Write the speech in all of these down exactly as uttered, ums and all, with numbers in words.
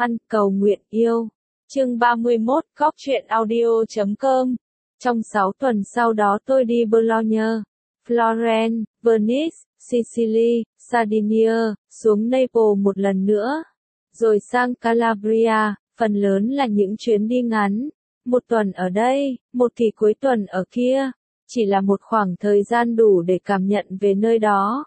Ăn cầu nguyện yêu. Chương ba mươi mốt, Góc truyện audio chấm com. Trong sáu tuần sau đó tôi đi Bologna, Florence, Venice, Sicily, Sardinia, xuống Naples một lần nữa, rồi sang Calabria, phần lớn là những chuyến đi ngắn, một tuần ở đây, một kỳ cuối tuần ở kia, chỉ là một khoảng thời gian đủ để cảm nhận về nơi đó.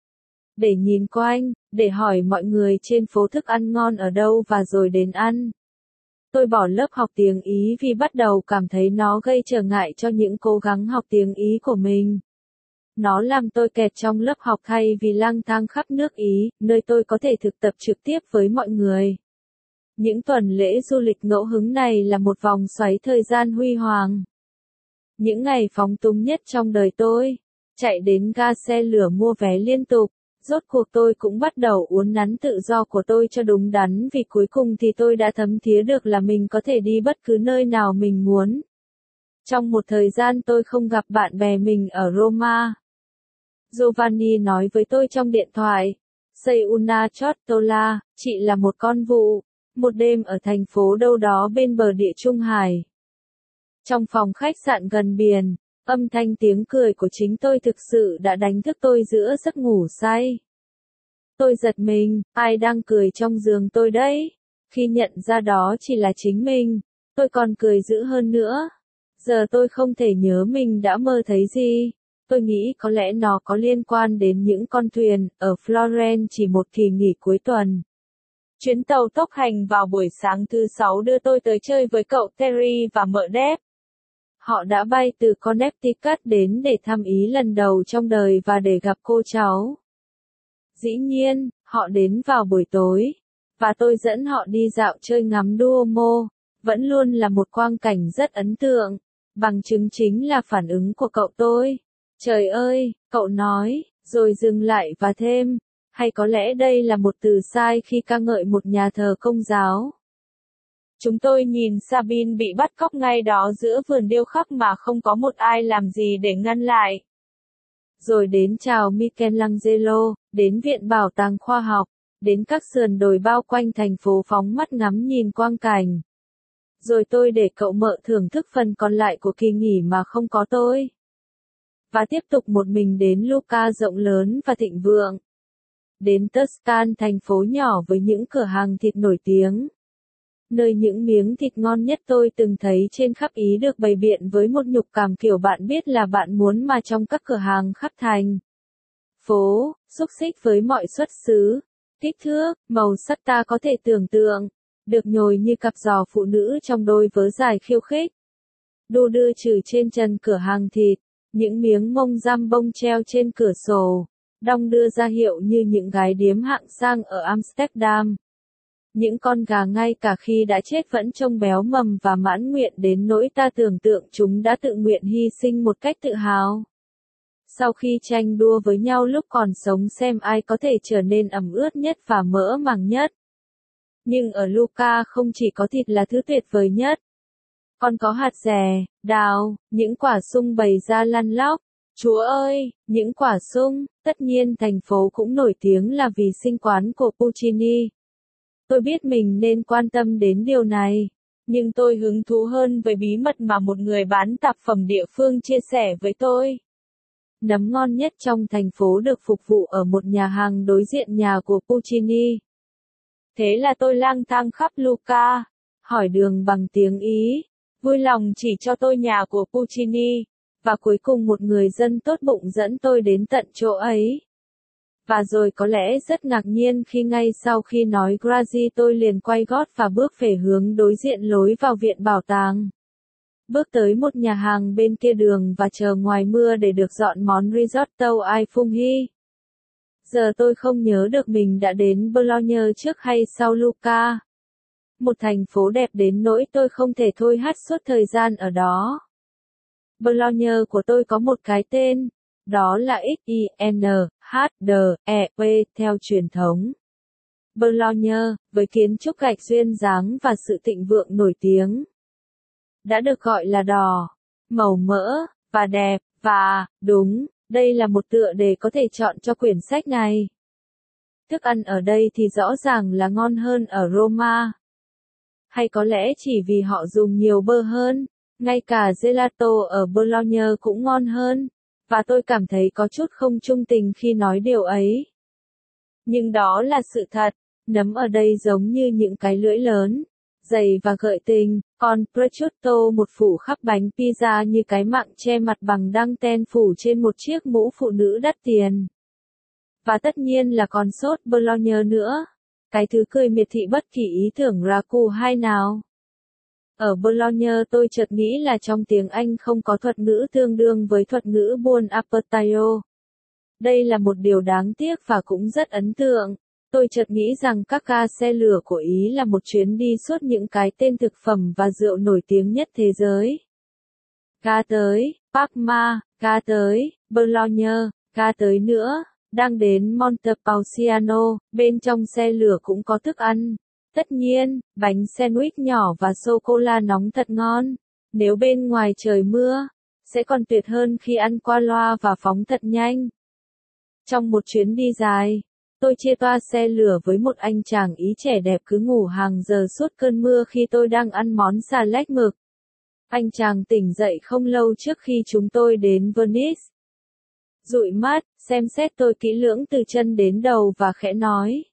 Để nhìn quanh, để hỏi mọi người trên phố thức ăn ngon ở đâu và rồi đến ăn. Tôi bỏ lớp học tiếng Ý vì bắt đầu cảm thấy nó gây trở ngại cho những cố gắng học tiếng Ý của mình. Nó làm tôi kẹt trong lớp học thay vì lang thang khắp nước Ý, nơi tôi có thể thực tập trực tiếp với mọi người. Những tuần lễ du lịch ngẫu hứng này là một vòng xoáy thời gian huy hoàng. Những ngày phóng túng nhất trong đời tôi, chạy đến ga xe lửa mua vé liên tục. Rốt cuộc tôi cũng bắt đầu uốn nắn tự do của tôi cho đúng đắn vì cuối cùng thì tôi đã thấm thía được là mình có thể đi bất cứ nơi nào mình muốn. Trong một thời gian tôi không gặp bạn bè mình ở Roma. Giovanni nói với tôi trong điện thoại, "Sei una chottola, chị là một con vụ, một đêm ở thành phố đâu đó bên bờ địa Trung Hải." Trong phòng khách sạn gần biển, âm thanh tiếng cười của chính tôi thực sự đã đánh thức tôi giữa giấc ngủ say. Tôi giật mình, ai đang cười trong giường tôi đấy? Khi nhận ra đó chỉ là chính mình, tôi còn cười dữ hơn nữa. Giờ tôi không thể nhớ mình đã mơ thấy gì. Tôi nghĩ có lẽ nó có liên quan đến những con thuyền ở Florence chỉ một kỳ nghỉ cuối tuần. Chuyến tàu tốc hành vào buổi sáng thứ sáu đưa tôi tới chơi với cậu Terry và mợ Deb. Họ đã bay từ Connecticut đến để thăm Ý lần đầu trong đời và để gặp cô cháu. Dĩ nhiên, họ đến vào buổi tối, và tôi dẫn họ đi dạo chơi ngắm Duomo, vẫn luôn là một quang cảnh rất ấn tượng. Bằng chứng chính là phản ứng của cậu tôi. "Trời ơi," cậu nói, rồi dừng lại và thêm, hay có lẽ đây là một từ sai khi ca ngợi một nhà thờ Công giáo. Chúng tôi nhìn Sabine bị bắt cóc ngay đó giữa vườn điêu khắc mà không có một ai làm gì để ngăn lại. Rồi đến chào Michelangelo, đến Viện Bảo tàng Khoa học, đến các sườn đồi bao quanh thành phố phóng mắt ngắm nhìn quang cảnh. Rồi tôi để cậu mợ thưởng thức phần còn lại của kỳ nghỉ mà không có tôi. Và tiếp tục một mình đến Lucca rộng lớn và thịnh vượng. Đến Tuscan, thành phố nhỏ với những cửa hàng thịt nổi tiếng. Nơi những miếng thịt ngon nhất tôi từng thấy trên khắp Ý được bày biện với một nhục cảm kiểu bạn biết là bạn muốn mà trong các cửa hàng khắp thành phố, xúc xích với mọi xuất xứ, kích thước, màu sắc ta có thể tưởng tượng, được nhồi như cặp giò phụ nữ trong đôi vớ dài khiêu khích. Đu đưa trừ trên trần cửa hàng thịt, những miếng mông giam bông treo trên cửa sổ, đong đưa ra hiệu như những gái điếm hạng sang ở Amsterdam. Những con gà ngay cả khi đã chết vẫn trông béo mầm và mãn nguyện đến nỗi ta tưởng tượng chúng đã tự nguyện hy sinh một cách tự hào. Sau khi tranh đua với nhau lúc còn sống xem ai có thể trở nên ẩm ướt nhất và mỡ màng nhất. Nhưng ở Lucca không chỉ có thịt là thứ tuyệt vời nhất. Còn có hạt dẻ, đào, những quả sung bày ra lăn lóc. Chúa ơi, những quả sung, tất nhiên thành phố cũng nổi tiếng là vì sinh quán của Puccini. Tôi biết mình nên quan tâm đến điều này, nhưng tôi hứng thú hơn với bí mật mà một người bán tạp phẩm địa phương chia sẻ với tôi. Nấm ngon nhất trong thành phố được phục vụ ở một nhà hàng đối diện nhà của Puccini. Thế là tôi lang thang khắp Lucca, hỏi đường bằng tiếng Ý, vui lòng chỉ cho tôi nhà của Puccini, và cuối cùng một người dân tốt bụng dẫn tôi đến tận chỗ ấy. Và rồi có lẽ rất ngạc nhiên khi ngay sau khi nói Grazie tôi liền quay gót và bước về hướng đối diện lối vào viện bảo tàng. Bước tới một nhà hàng bên kia đường và chờ ngoài mưa để được dọn món risotto ai funghi. Giờ tôi không nhớ được mình đã đến Bologna trước hay sau Lucca. Một thành phố đẹp đến nỗi tôi không thể thôi hát suốt thời gian ở đó. Bologna của tôi có một cái tên, đó là X I N H D E P theo truyền thống. Bologna, với kiến trúc gạch duyên dáng và sự thịnh vượng nổi tiếng, đã được gọi là đỏ, màu mỡ, và đẹp, và, đúng, đây là một tựa đề có thể chọn cho quyển sách này. Thức ăn ở đây thì rõ ràng là ngon hơn ở Roma, Hay có lẽ chỉ vì họ dùng nhiều bơ hơn, ngay cả gelato ở Bologna cũng ngon hơn, và tôi cảm thấy có chút không trung tình khi nói điều ấy. Nhưng đó là sự thật, nấm ở đây giống như những cái lưỡi lớn, dày và gợi tình, còn prosciutto một phủ khắp bánh pizza như cái mạng che mặt bằng đăng ten phủ trên một chiếc mũ phụ nữ đắt tiền. Và tất nhiên là còn sốt Bologna nữa. Cái thứ cười miệt thị bất kỳ ý tưởng ragu hay nào. Ở Bologna tôi chợt nghĩ là trong tiếng Anh không có thuật ngữ tương đương với thuật ngữ buon appetito. Đây là một điều đáng tiếc và cũng rất ấn tượng. Tôi chợt nghĩ rằng các ga xe lửa của Ý là một chuyến đi suốt những cái tên thực phẩm và rượu nổi tiếng nhất thế giới. Ga tới, Parma, ga tới, Bologna, ga tới nữa. Đang đến Montepulciano, bên trong xe lửa cũng có thức ăn. Tất nhiên, bánh sandwich nhỏ và sô-cô-la nóng thật ngon. Nếu bên ngoài trời mưa, sẽ còn tuyệt hơn khi ăn qua loa và phóng thật nhanh. Trong một chuyến đi dài, tôi chia toa xe lửa với một anh chàng Ý trẻ đẹp cứ ngủ hàng giờ suốt cơn mưa khi tôi đang ăn món xà lách mực. Anh chàng tỉnh dậy không lâu trước khi chúng tôi đến Venice. Dụi mắt, xem xét tôi kỹ lưỡng từ chân đến đầu và khẽ nói.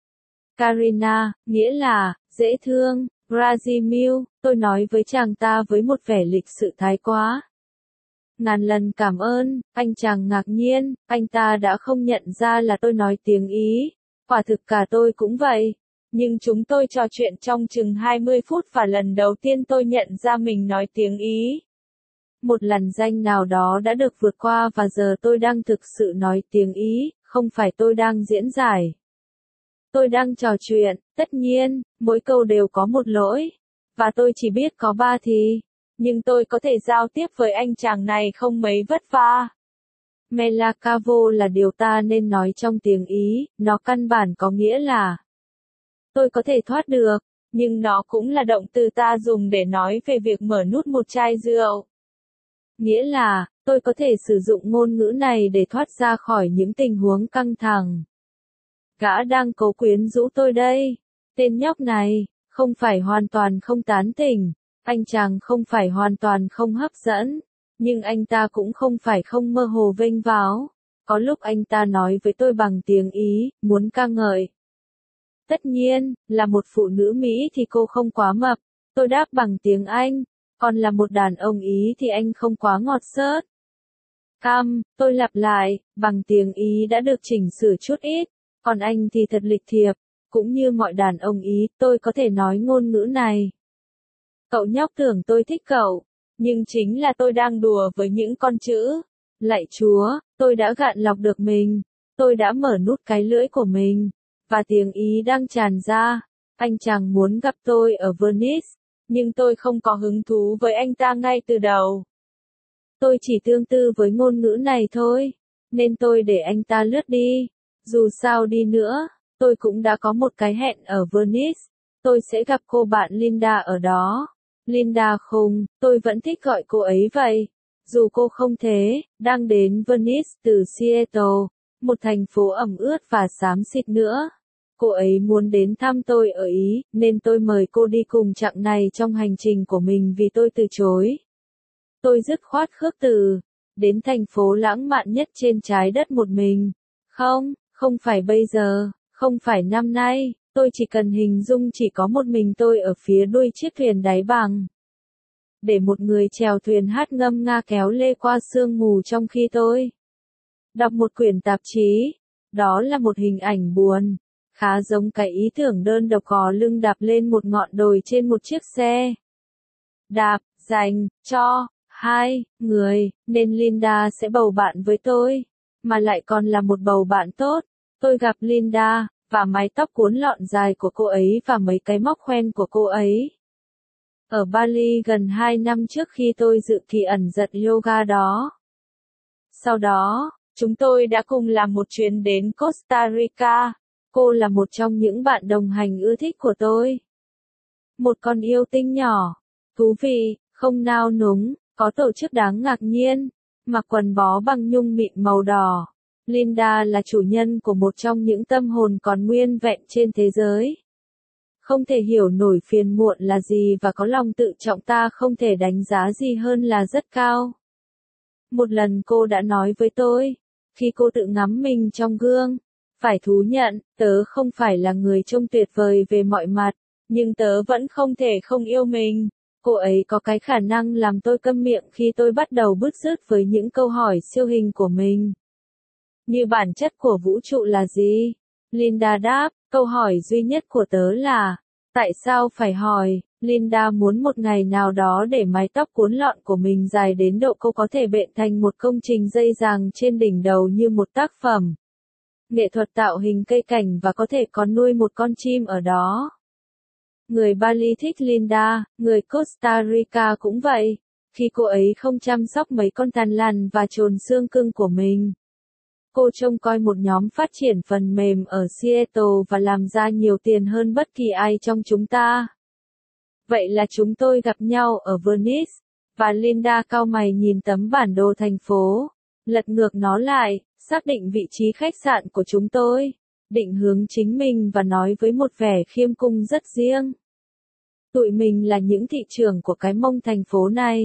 Carina, nghĩa là, dễ thương, Razimil, tôi nói với chàng ta với một vẻ lịch sự thái quá. Ngàn lần cảm ơn, anh chàng ngạc nhiên, anh ta đã không nhận ra là tôi nói tiếng Ý. Quả thực cả tôi cũng vậy. Nhưng chúng tôi trò chuyện trong chừng hai mươi phút và lần đầu tiên tôi nhận ra mình nói tiếng Ý. Một lằn danh nào đó đã được vượt qua và giờ tôi đang thực sự nói tiếng Ý, không phải tôi đang diễn giải. Tôi đang trò chuyện, tất nhiên, mỗi câu đều có một lỗi. Và tôi chỉ biết có ba thì. Nhưng tôi có thể giao tiếp với anh chàng này không mấy vất vả. Mela cavo là điều ta nên nói trong tiếng Ý, nó căn bản có nghĩa là tôi có thể thoát được, nhưng nó cũng là động từ ta dùng để nói về việc mở nút một chai rượu. Nghĩa là, tôi có thể sử dụng ngôn ngữ này để thoát ra khỏi những tình huống căng thẳng. Gã đang cố quyến rũ tôi đây. Tên nhóc này, không phải hoàn toàn không tán tỉnh. Anh chàng không phải hoàn toàn không hấp dẫn. Nhưng anh ta cũng không phải không mơ hồ vênh váo. Có lúc anh ta nói với tôi bằng tiếng Ý, muốn ca ngợi. Tất nhiên, là một phụ nữ Mỹ thì cô không quá mập. Tôi đáp bằng tiếng Anh. Còn là một đàn ông Ý thì anh không quá ngọt xớt. Cam, tôi lặp lại, bằng tiếng Ý đã được chỉnh sửa chút ít. Còn anh thì thật lịch thiệp. Cũng như mọi đàn ông Ý, tôi có thể nói ngôn ngữ này. Cậu nhóc tưởng tôi thích cậu. Nhưng chính là tôi đang đùa với những con chữ. Lạy Chúa, tôi đã gạn lọc được mình. Tôi đã mở nút cái lưỡi của mình. Và tiếng Ý đang tràn ra. Anh chàng muốn gặp tôi ở Venice. Nhưng tôi không có hứng thú với anh ta ngay từ đầu. Tôi chỉ tương tư với ngôn ngữ này thôi. Nên tôi để anh ta lướt đi. Dù sao đi nữa, tôi cũng đã có một cái hẹn ở Venice. Tôi sẽ gặp cô bạn Linda ở đó. Linda khùng, tôi vẫn thích gọi cô ấy vậy. Dù cô không thế, đang đến Venice từ Seattle, một thành phố ẩm ướt và xám xịt nữa. Cô ấy muốn đến thăm tôi ở Ý, nên tôi mời cô đi cùng chặng này trong hành trình của mình vì tôi từ chối. Tôi dứt khoát khước từ, đến thành phố lãng mạn nhất trên trái đất một mình. Không, không phải bây giờ, không phải năm nay, tôi chỉ cần hình dung chỉ có một mình tôi ở phía đuôi chiếc thuyền đáy bằng. Để một người chèo thuyền hát ngâm nga kéo lê qua sương mù trong khi tôi đọc một quyển tạp chí. Đó là một hình ảnh buồn. Khá giống cái ý tưởng đơn độc gò lưng đạp lên một ngọn đồi trên một chiếc xe đạp, dành cho hai người, nên Linda sẽ bầu bạn với tôi, mà lại còn là một bầu bạn tốt. Tôi gặp Linda, và mái tóc cuốn lọn dài của cô ấy và mấy cái móc khoen của cô ấy. Ở Bali gần hai năm trước khi tôi dự kỳ ẩn dật yoga đó. Sau đó, chúng tôi đã cùng làm một chuyến đến Costa Rica. Cô là một trong những bạn đồng hành ưa thích của tôi. Một con yêu tinh nhỏ, thú vị, không nao núng, có tổ chức đáng ngạc nhiên, mặc quần bó bằng nhung mịn màu đỏ. Linda là chủ nhân của một trong những tâm hồn còn nguyên vẹn trên thế giới. Không thể hiểu nổi phiền muộn là gì và có lòng tự trọng ta không thể đánh giá gì hơn là rất cao. Một lần cô đã nói với tôi, khi cô tự ngắm mình trong gương, phải thú nhận, tớ không phải là người trông tuyệt vời về mọi mặt, nhưng tớ vẫn không thể không yêu mình. Cô ấy có cái khả năng làm tôi câm miệng khi tôi bắt đầu bứt rứt với những câu hỏi siêu hình của mình. Như bản chất của vũ trụ là gì? Linda đáp, câu hỏi duy nhất của tớ là, tại sao phải hỏi? Linda muốn một ngày nào đó để mái tóc cuốn lọn của mình dài đến độ cô có thể bện thành một công trình dây dàng trên đỉnh đầu như một tác phẩm nghệ thuật tạo hình cây cảnh và có thể còn nuôi một con chim ở đó. Người Bali thích Linda, người Costa Rica cũng vậy, khi cô ấy không chăm sóc mấy con thằn lằn và chồn xương cưng của mình. Cô trông coi một nhóm phát triển phần mềm ở Seattle và làm ra nhiều tiền hơn bất kỳ ai trong chúng ta. Vậy là chúng tôi gặp nhau ở Venice, và Linda cau mày nhìn tấm bản đồ thành phố, lật ngược nó lại, xác định vị trí khách sạn của chúng tôi, định hướng chính mình và nói với một vẻ khiêm cung rất riêng. Tụi mình là những thị trưởng của cái mông thành phố này.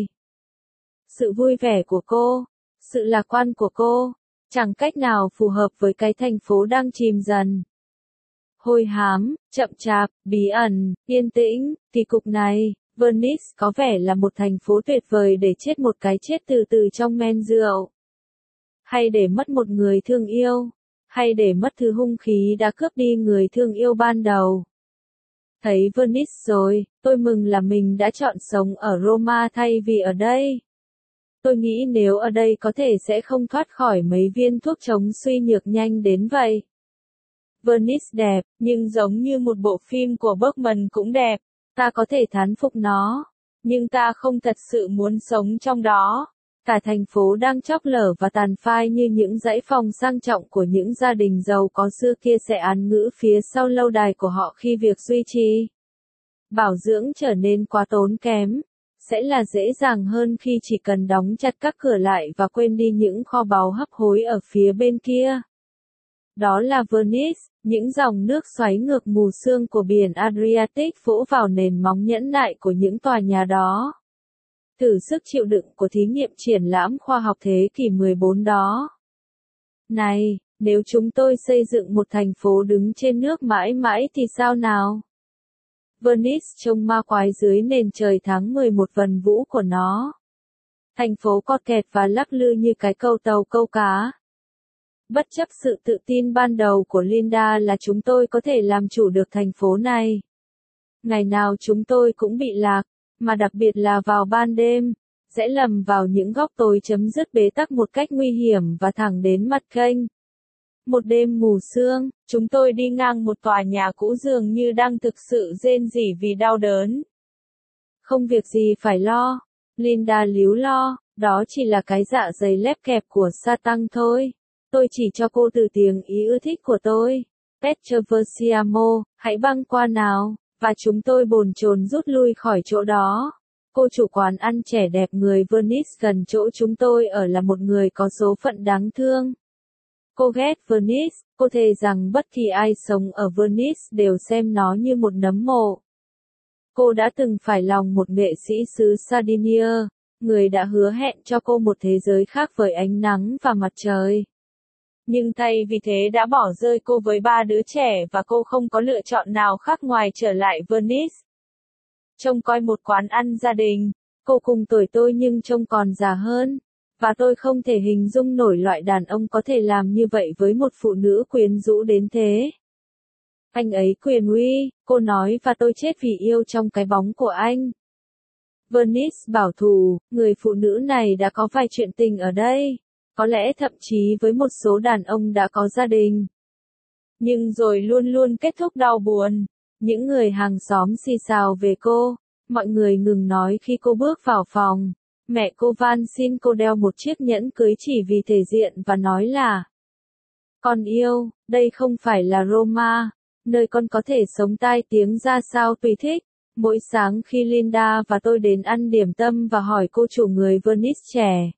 Sự vui vẻ của cô, sự lạc quan của cô, chẳng cách nào phù hợp với cái thành phố đang chìm dần. Hôi hám, chậm chạp, bí ẩn, yên tĩnh, kỳ cục này, Venice có vẻ là một thành phố tuyệt vời để chết một cái chết từ từ trong men rượu. Hay để mất một người thương yêu, hay để mất thứ hung khí đã cướp đi người thương yêu ban đầu. Thấy Venice rồi, tôi mừng là mình đã chọn sống ở Roma thay vì ở đây. Tôi nghĩ nếu ở đây có thể sẽ không thoát khỏi mấy viên thuốc chống suy nhược nhanh đến vậy. Venice đẹp, nhưng giống như một bộ phim của Bergman cũng đẹp, ta có thể thán phục nó, nhưng ta không thật sự muốn sống trong đó. Cả thành phố đang chóc lở và tàn phai như những dãy phòng sang trọng của những gia đình giàu có xưa kia sẽ án ngữ phía sau lâu đài của họ khi việc duy trì, bảo dưỡng trở nên quá tốn kém. Sẽ là dễ dàng hơn khi chỉ cần đóng chặt các cửa lại và quên đi những kho báu hấp hối ở phía bên kia. Đó là Venice, những dòng nước xoáy ngược mù sương của biển Adriatic vỗ vào nền móng nhẫn nại của những tòa nhà đó. Thử sức chịu đựng của thí nghiệm triển lãm khoa học thế kỷ mười bốn đó. Này, nếu chúng tôi xây dựng một thành phố đứng trên nước mãi mãi thì sao nào? Venice trông ma quái dưới nền trời tháng mười một vần vũ của nó. Thành phố cọt kẹt và lắc lư như cái câu tàu câu cá. Bất chấp sự tự tin ban đầu của Linda là chúng tôi có thể làm chủ được thành phố này. Ngày nào chúng tôi cũng bị lạc, mà đặc biệt là vào ban đêm, sẽ lầm vào những góc tối chấm dứt bế tắc một cách nguy hiểm và thẳng đến mặt kênh. Một đêm mù sương, chúng tôi đi ngang một tòa nhà cũ dường như đang thực sự rên rỉ vì đau đớn. Không việc gì phải lo, Linda líu lo, đó chỉ là cái dạ dày lép kẹp của Satan thôi. Tôi chỉ cho cô từ tiếng ý ưa thích của tôi. Petroversiamo, hãy băng qua nào, và chúng tôi bồn chồn rút lui khỏi chỗ đó. Cô chủ quán ăn trẻ đẹp người Venice gần chỗ chúng tôi ở là một người có số phận đáng thương. Cô ghét Venice, cô thề rằng bất kỳ ai sống ở Venice đều xem nó như một nấm mộ. Cô đã từng phải lòng một nghệ sĩ xứ Sardinia, người đã hứa hẹn cho cô một thế giới khác với ánh nắng và mặt trời. Nhưng thay vì thế đã bỏ rơi cô với ba đứa trẻ và cô không có lựa chọn nào khác ngoài trở lại Venice. Trông coi một quán ăn gia đình, cô cùng tuổi tôi nhưng trông còn già hơn. Và tôi không thể hình dung nổi loại đàn ông có thể làm như vậy với một phụ nữ quyến rũ đến thế. Anh ấy quyền uy, cô nói và tôi chết vì yêu trong cái bóng của anh. Venice bảo thủ, người phụ nữ này đã có vài chuyện tình ở đây. Có lẽ thậm chí với một số đàn ông đã có gia đình. Nhưng rồi luôn luôn kết thúc đau buồn. Những người hàng xóm xì xào về cô. Mọi người ngừng nói khi cô bước vào phòng. Mẹ cô van xin cô đeo một chiếc nhẫn cưới chỉ vì thể diện và nói là: Con yêu, đây không phải là Roma, nơi con có thể sống tai tiếng ra sao tùy thích. Mỗi sáng khi Linda và tôi đến ăn điểm tâm và hỏi cô chủ người Venice trẻ,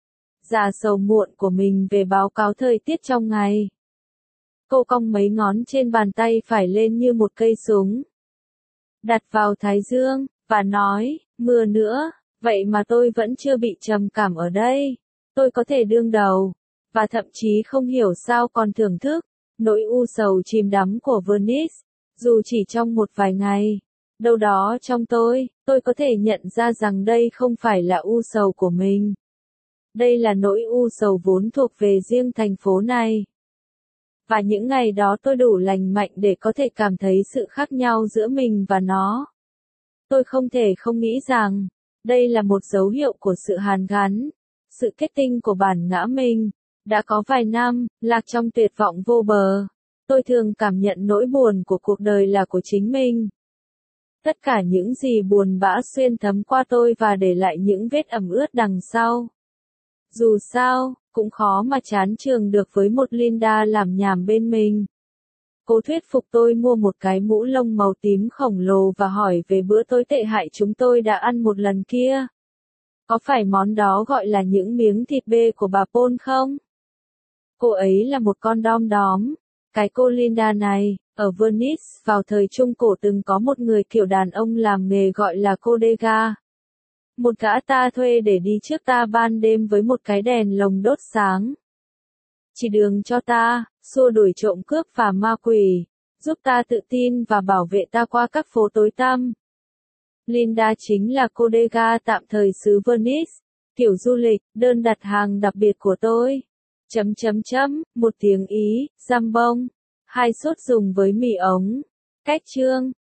già sầu muộn của mình về báo cáo thời tiết trong ngày, cô cong mấy ngón trên bàn tay phải lên như một cây súng. đặt vào thái dương, và nói, mưa nữa, vậy mà tôi vẫn chưa bị trầm cảm ở đây. Tôi có thể đương đầu, và thậm chí không hiểu sao còn thưởng thức, nỗi u sầu chìm đắm của Venice, dù chỉ trong một vài ngày. Đâu đó trong tôi, tôi có thể nhận ra rằng đây không phải là u sầu của mình. Đây là nỗi u sầu vốn thuộc về riêng thành phố này. Và những ngày đó tôi đủ lành mạnh để có thể cảm thấy sự khác nhau giữa mình và nó. Tôi không thể không nghĩ rằng, đây là một dấu hiệu của sự hàn gắn, sự kết tinh của bản ngã mình. Đã có vài năm, lạc trong tuyệt vọng vô bờ, tôi thường cảm nhận nỗi buồn của cuộc đời là của chính mình. Tất cả những gì buồn bã xuyên thấm qua tôi và để lại những vết ẩm ướt đằng sau. Dù sao, cũng khó mà chán chường được với một Linda làm nhảm bên mình. Cô thuyết phục tôi mua một cái mũ lông màu tím khổng lồ và hỏi về bữa tối tệ hại chúng tôi đã ăn một lần kia. Có phải món đó gọi là những miếng thịt bê của bà Paul không? Cô ấy là một con đom đóm. Cái cô Linda này, ở Venice, vào thời Trung Cổ từng có một người kiểu đàn ông làm nghề gọi là Codega. Một gã ta thuê để đi trước ta ban đêm với một cái đèn lồng đốt sáng. Chỉ đường cho ta, xua đuổi trộm cướp và ma quỷ, giúp ta tự tin và bảo vệ ta qua các phố tối tăm. Linda chính là Codega tạm thời xứ Venice, kiểu du lịch, đơn đặt hàng đặc biệt của tôi. Chấm chấm chấm, một tiếng Ý, jambon, hai sốt dùng với mì ống. Cách chương